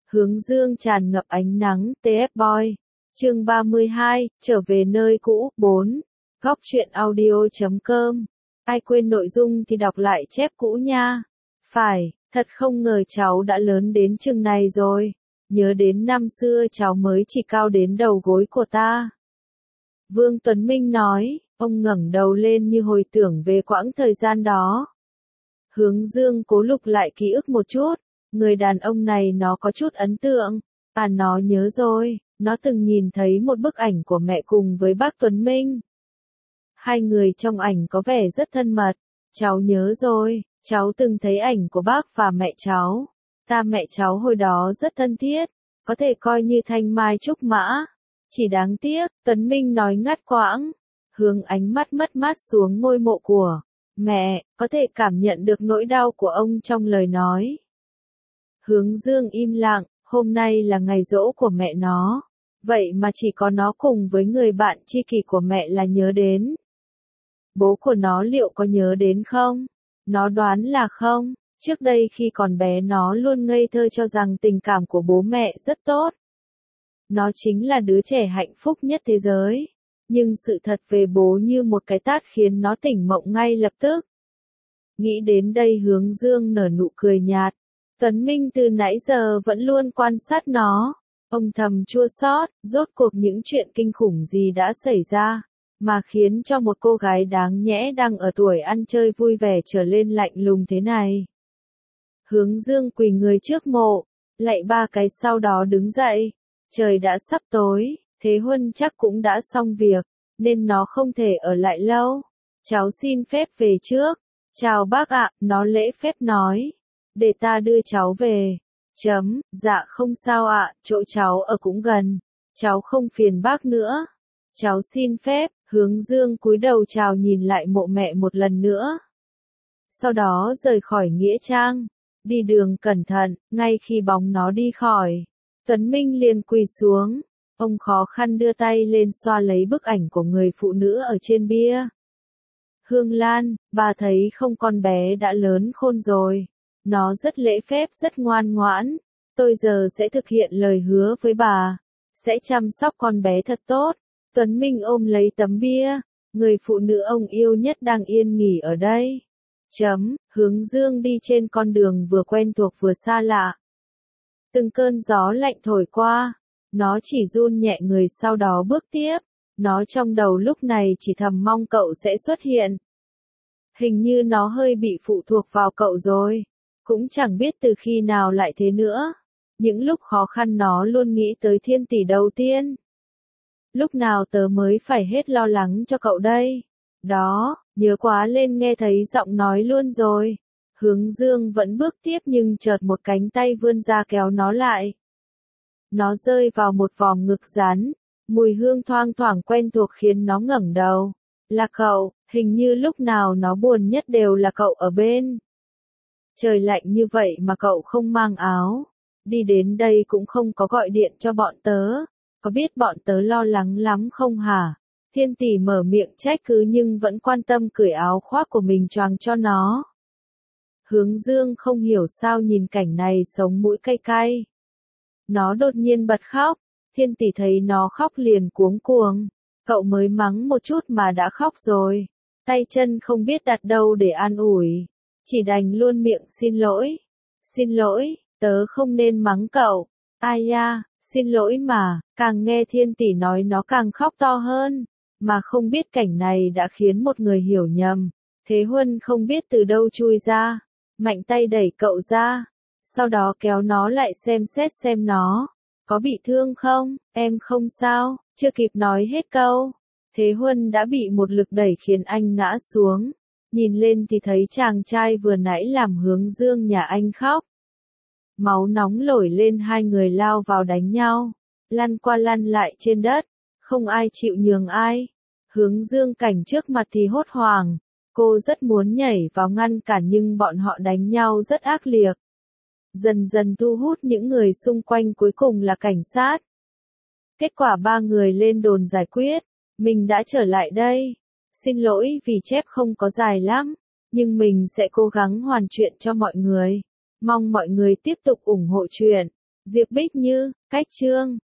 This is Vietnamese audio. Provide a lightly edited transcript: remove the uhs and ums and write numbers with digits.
Hướng dương tràn ngập ánh nắng, TF Boy. Chương 32, trở về nơi cũ, 4. Góc truyện audio.com. Ai quên nội dung thì đọc lại chép cũ nha. Phải, thật không ngờ cháu đã lớn đến chừng này rồi. Nhớ đến năm xưa cháu mới chỉ cao đến đầu gối của ta. Vương Tuấn Minh nói, ông ngẩng đầu lên như hồi tưởng về quãng thời gian đó. Hướng dương cố lục lại ký ức một chút. Người đàn ông này nó có chút ấn tượng. À, nó nhớ rồi, nó từng nhìn thấy một bức ảnh của mẹ cùng với bác Tuấn Minh. Hai người trong ảnh có vẻ rất thân mật. Cháu nhớ rồi, cháu từng thấy ảnh của bác và mẹ cháu. Ta mẹ cháu hồi đó rất thân thiết, có thể coi như thanh mai trúc mã. Chỉ đáng tiếc, Tuấn Minh nói ngắt quãng, hướng ánh mắt mất mát xuống ngôi mộ của mẹ, có thể cảm nhận được nỗi đau của ông trong lời nói. Hướng dương im lặng, hôm nay là ngày giỗ của mẹ nó. Vậy mà chỉ có nó cùng với người bạn tri kỷ của mẹ là nhớ đến. Bố của nó liệu có nhớ đến không? Nó đoán là không. Trước đây khi còn bé nó luôn ngây thơ cho rằng tình cảm của bố mẹ rất tốt. Nó chính là đứa trẻ hạnh phúc nhất thế giới. Nhưng sự thật về bố như một cái tát khiến nó tỉnh mộng ngay lập tức. Nghĩ đến đây hướng dương nở nụ cười nhạt. Tuấn Minh từ nãy giờ vẫn luôn quan sát nó. Ông thầm chua xót, rốt cuộc những chuyện kinh khủng gì đã xảy ra, mà khiến cho một cô gái đáng nhẽ đang ở tuổi ăn chơi vui vẻ trở lên lạnh lùng thế này. Hướng dương quỳ người trước mộ, lạy ba cái sau đó đứng dậy. Trời đã sắp tối, Thế Huân chắc cũng đã xong việc, nên nó không thể ở lại lâu. Cháu xin phép về trước. Chào bác ạ, nó lễ phép nói. Để ta đưa cháu về. Dạ không sao ạ, chỗ cháu ở cũng gần. Cháu không phiền bác nữa. Cháu xin phép, hướng dương cúi đầu chào nhìn lại mộ mẹ một lần nữa. Sau đó rời khỏi nghĩa trang. Đi đường cẩn thận, ngay khi bóng nó đi khỏi. Tuấn Minh liền quỳ xuống. Ông khó khăn đưa tay lên xoa lấy bức ảnh của người phụ nữ ở trên bia. Hương Lan, bà thấy không, con bé đã lớn khôn rồi. Nó rất lễ phép, rất ngoan ngoãn. Tôi giờ sẽ thực hiện lời hứa với bà. Sẽ chăm sóc con bé thật tốt. Tuấn Minh ôm lấy tấm bia. Người phụ nữ ông yêu nhất đang yên nghỉ ở đây. Hướng dương đi trên con đường vừa quen thuộc vừa xa lạ. Từng cơn gió lạnh thổi qua. Nó chỉ run nhẹ người sau đó bước tiếp. Nó trong đầu lúc này chỉ thầm mong cậu sẽ xuất hiện. Hình như nó hơi bị phụ thuộc vào cậu rồi. Cũng chẳng biết từ khi nào lại thế nữa. Những lúc khó khăn nó luôn nghĩ tới Thiên Tỷ đầu tiên. Lúc nào tớ mới phải hết lo lắng cho cậu đây? Đó, nhớ quá lên, nghe thấy giọng nói luôn rồi. Hướng dương vẫn bước tiếp nhưng chợt một cánh tay vươn ra kéo nó lại. Nó rơi vào một vòng ngực rắn. Mùi hương thoang thoảng quen thuộc khiến nó ngẩng đầu. Là cậu, hình như lúc nào nó buồn nhất đều là cậu ở bên. Trời lạnh như vậy mà cậu không mang áo. Đi đến đây cũng không có gọi điện cho bọn tớ. Có biết bọn tớ lo lắng lắm không hả? Thiên Tỷ mở miệng trách cứ nhưng vẫn quan tâm cởi áo khoác của mình choàng cho nó. Hướng dương không hiểu sao nhìn cảnh này sống mũi cay cay. Nó đột nhiên bật khóc. Thiên Tỷ thấy nó khóc liền cuống cuồng. Cậu mới mắng một chút mà đã khóc rồi. Tay chân không biết đặt đâu để an ủi. Chỉ đành luôn miệng xin lỗi. Xin lỗi, tớ không nên mắng cậu. Ai da, xin lỗi mà. Càng nghe Thiên Tỷ nói nó càng khóc to hơn. Mà không biết cảnh này đã khiến một người hiểu nhầm. Thế Huân không biết từ đâu chui ra. Mạnh tay đẩy cậu ra. Sau đó kéo nó lại xem xét xem nó có bị thương không. Em không sao. Chưa kịp nói hết câu. Thế Huân đã bị một lực đẩy khiến anh ngã xuống. Nhìn lên thì thấy chàng trai vừa nãy làm hướng dương nhà anh khóc. Máu nóng nổi lên, hai người lao vào đánh nhau. Lăn qua lăn lại trên đất. Không ai chịu nhường ai. Hướng dương cảnh trước mặt thì hốt hoảng. Cô rất muốn nhảy vào ngăn cản nhưng bọn họ đánh nhau rất ác liệt. Dần dần thu hút những người xung quanh, cuối cùng là cảnh sát. Kết quả ba người lên đồn giải quyết. Mình đã trở lại đây. Xin lỗi vì chép không có dài lắm. Nhưng mình sẽ cố gắng hoàn chuyện cho mọi người. Mong mọi người tiếp tục ủng hộ chuyện. Diệp Bích Như, cách chương.